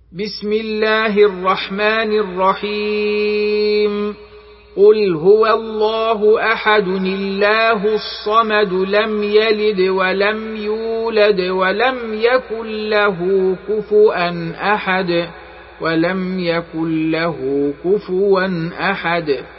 بسم الله الرحمن الرحيم قل هو الله أحد الله الصمد لم يلد ولم يولد ولم يكن له كفوا أحد